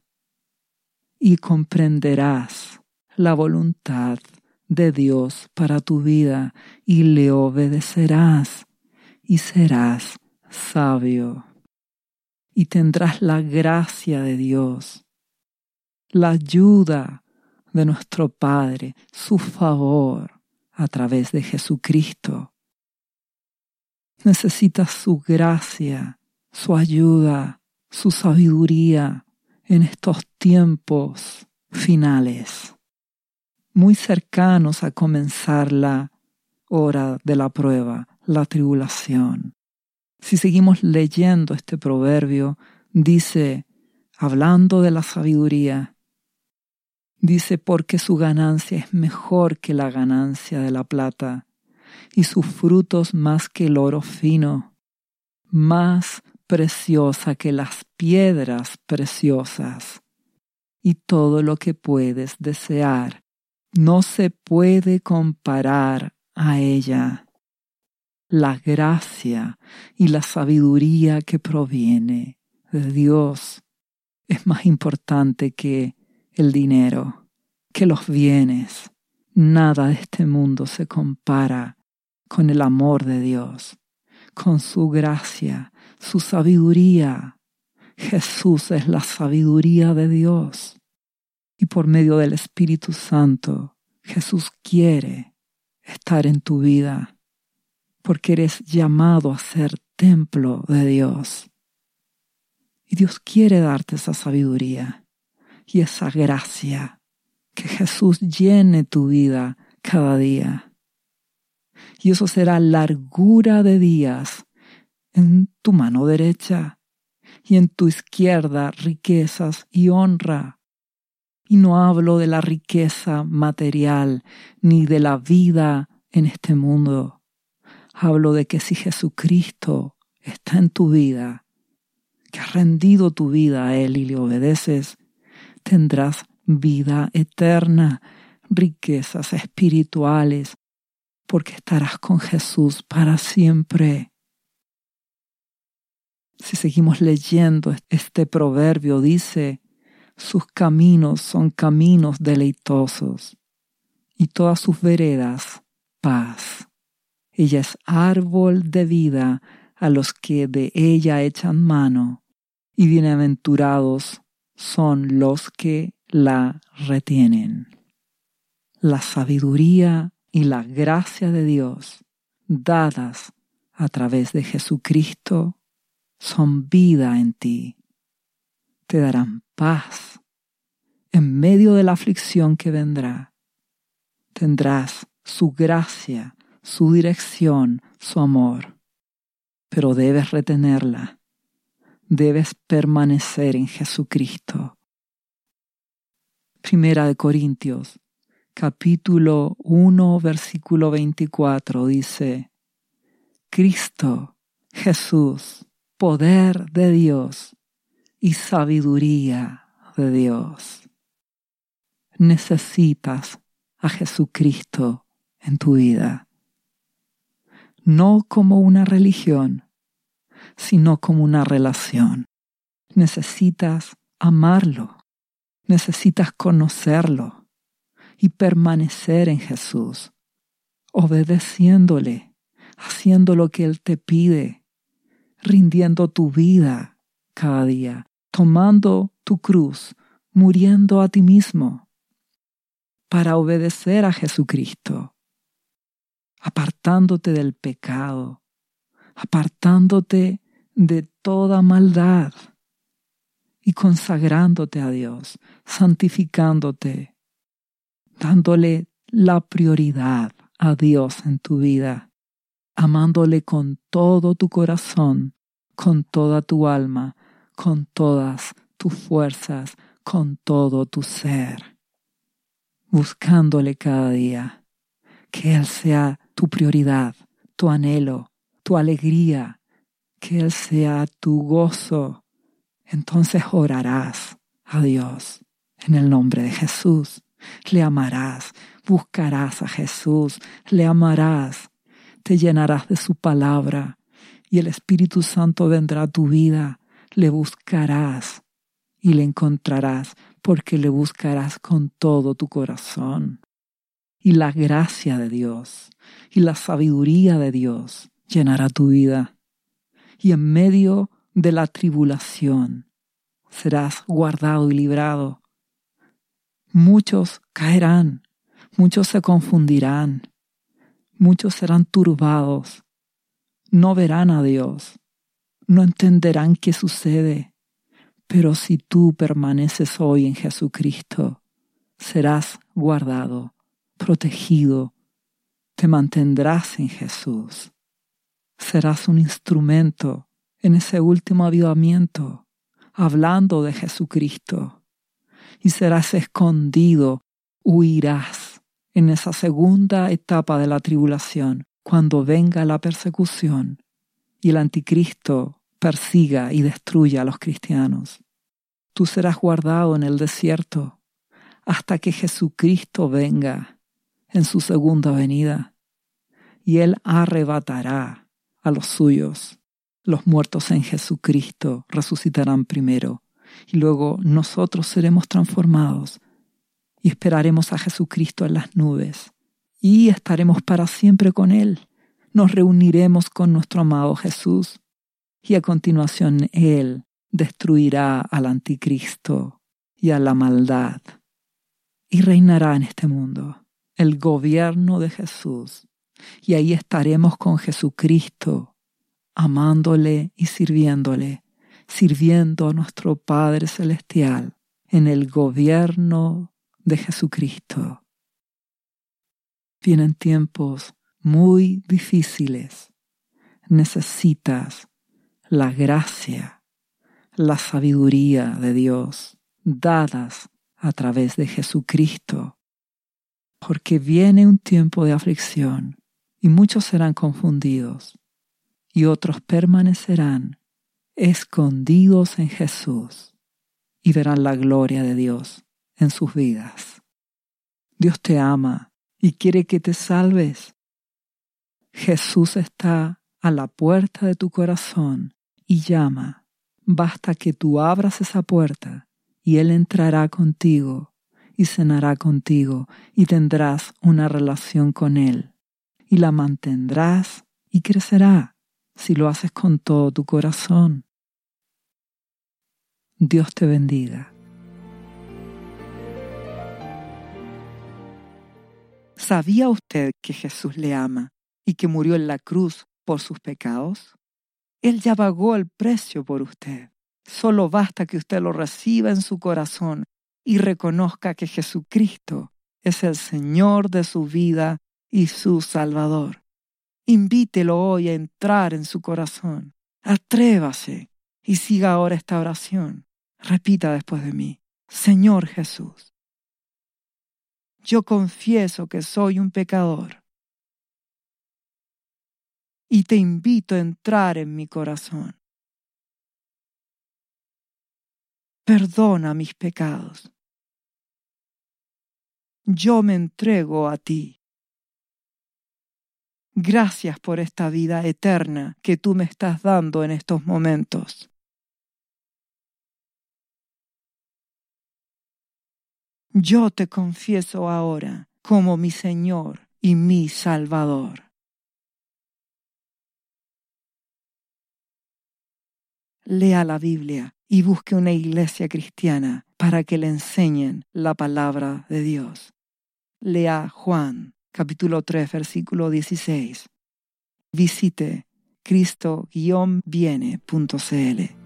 y comprenderás la voluntad de Dios para tu vida y le obedecerás y serás sabio y tendrás la gracia de Dios, la ayuda de nuestro Padre, su favor a través de Jesucristo. Necesitas su gracia, su ayuda, su sabiduría en estos tiempos finales, muy cercanos a comenzar la hora de la prueba, la tribulación. Si seguimos leyendo este proverbio, dice, hablando de la sabiduría, dice, porque su ganancia es mejor que la ganancia de la plata, y sus frutos más que el oro fino, más preciosa que las piedras preciosas. Y todo lo que puedes desear no se puede comparar a ella. La gracia y la sabiduría que proviene de Dios es más importante que el dinero, que los bienes. Nada de este mundo se compara con el amor de Dios, con su gracia, su sabiduría. Jesús es la sabiduría de Dios. Y por medio del Espíritu Santo, Jesús quiere estar en tu vida, porque eres llamado a ser templo de Dios. Y Dios quiere darte esa sabiduría y esa gracia, que Jesús llene tu vida cada día. Y eso será largura de días en tu mano derecha y en tu izquierda riquezas y honra. Y no hablo de la riqueza material ni de la vida en este mundo. Hablo de que si Jesucristo está en tu vida, que has rendido tu vida a Él y le obedeces, tendrás vida eterna, riquezas espirituales, porque estarás con Jesús para siempre. Si seguimos leyendo este proverbio, dice, sus caminos son caminos deleitosos y todas sus veredas paz. Ella es árbol de vida a los que de ella echan mano, y bienaventurados son los que la retienen. La sabiduría y la gracia de Dios, dadas a través de Jesucristo, son vida en ti. Te darán paz. En medio de la aflicción que vendrá, tendrás su gracia, su dirección, su amor. Pero debes retenerla. Debes permanecer en Jesucristo. Primera de Corintios, capítulo uno, versículo veinticuatro, dice, Cristo, Jesús, poder de Dios y sabiduría de Dios. Necesitas a Jesucristo en tu vida, no como una religión, sino como una relación. Necesitas amarlo, necesitas conocerlo y permanecer en Jesús, obedeciéndole, haciendo lo que Él te pide, rindiendo tu vida cada día, tomando tu cruz, muriendo a ti mismo para obedecer a Jesucristo, apartándote del pecado, apartándote de toda maldad y consagrándote a Dios, santificándote, dándole la prioridad a Dios en tu vida, amándole con todo tu corazón, con toda tu alma, con todas tus fuerzas, con todo tu ser, buscándole cada día, que Él sea tu prioridad, tu anhelo, tu alegría, que Él sea tu gozo. Entonces orarás a Dios en el nombre de Jesús. Le amarás, buscarás a Jesús, le amarás, te llenarás de su palabra y el Espíritu Santo vendrá a tu vida. Le buscarás y le encontrarás porque le buscarás con todo tu corazón. Y la gracia de Dios y la sabiduría de Dios llenará tu vida. Y en medio de la tribulación serás guardado y librado. Muchos caerán, muchos se confundirán, muchos serán turbados, no verán a Dios, no entenderán qué sucede. Pero si tú permaneces hoy en Jesucristo, serás guardado, protegido, te mantendrás en Jesús. Serás un instrumento en ese último avivamiento, hablando de Jesucristo. Y serás escondido, huirás en esa segunda etapa de la tribulación, cuando venga la persecución y el anticristo persiga y destruya a los cristianos. Tú serás guardado en el desierto hasta que Jesucristo venga en su segunda venida y Él arrebatará a los suyos. Los muertos en Jesucristo resucitarán primero y luego nosotros seremos transformados y esperaremos a Jesucristo en las nubes y estaremos para siempre con Él. Nos reuniremos con nuestro amado Jesús y a continuación Él destruirá al anticristo y a la maldad y reinará en este mundo el gobierno de Jesús y ahí estaremos con Jesucristo amándole y sirviéndole, sirviendo a nuestro Padre Celestial en el gobierno de Jesucristo. Vienen tiempos muy difíciles. Necesitas la gracia, la sabiduría de Dios dadas a través de Jesucristo, porque viene un tiempo de aflicción y muchos serán confundidos y otros permanecerán escondidos en Jesús, y verán la gloria de Dios en sus vidas. Dios te ama y quiere que te salves. Jesús está a la puerta de tu corazón y llama. Basta que tú abras esa puerta y Él entrará contigo y cenará contigo y tendrás una relación con Él y la mantendrás y crecerá si lo haces con todo tu corazón. Dios te bendiga. ¿Sabía usted que Jesús le ama y que murió en la cruz por sus pecados? Él ya pagó el precio por usted. Solo basta que usted lo reciba en su corazón y reconozca que Jesucristo es el Señor de su vida y su Salvador. Invítelo hoy a entrar en su corazón. Atrévase y siga ahora esta oración. Repita después de mí: Señor Jesús, yo confieso que soy un pecador y te invito a entrar en mi corazón. Perdona mis pecados. Yo me entrego a ti. Gracias por esta vida eterna que tú me estás dando en estos momentos. Yo te confieso ahora como mi Señor y mi Salvador. Lea la Biblia y busque una iglesia cristiana para que le enseñen la palabra de Dios. Lea Juan, capítulo tres, versículo dieciséis. Visite cristo guion viene punto c l.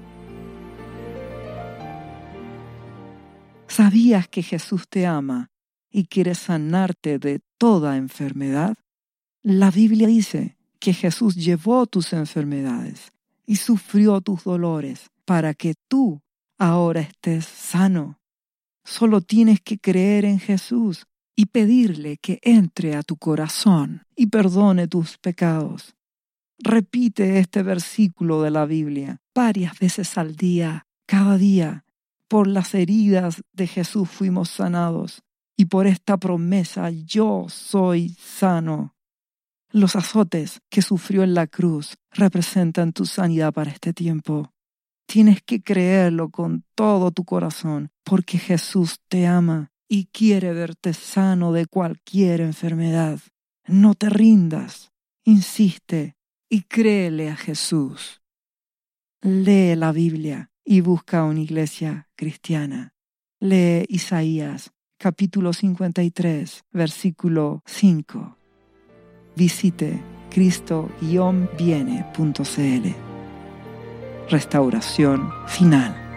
¿Sabías que Jesús te ama y quiere sanarte de toda enfermedad? La Biblia dice que Jesús llevó tus enfermedades y sufrió tus dolores para que tú ahora estés sano. Solo tienes que creer en Jesús y pedirle que entre a tu corazón y perdone tus pecados. Repite este versículo de la Biblia varias veces al día, cada día. Por las heridas de Jesús fuimos sanados y por esta promesa yo soy sano. Los azotes que sufrió en la cruz representan tu sanidad para este tiempo. Tienes que creerlo con todo tu corazón porque Jesús te ama y quiere verte sano de cualquier enfermedad. No te rindas, insiste y créele a Jesús. Lee la Biblia y busca una iglesia cristiana. Lee Isaías, capítulo cincuenta y tres, versículo cinco. Visite cristo guion viene punto c l. Restauración final.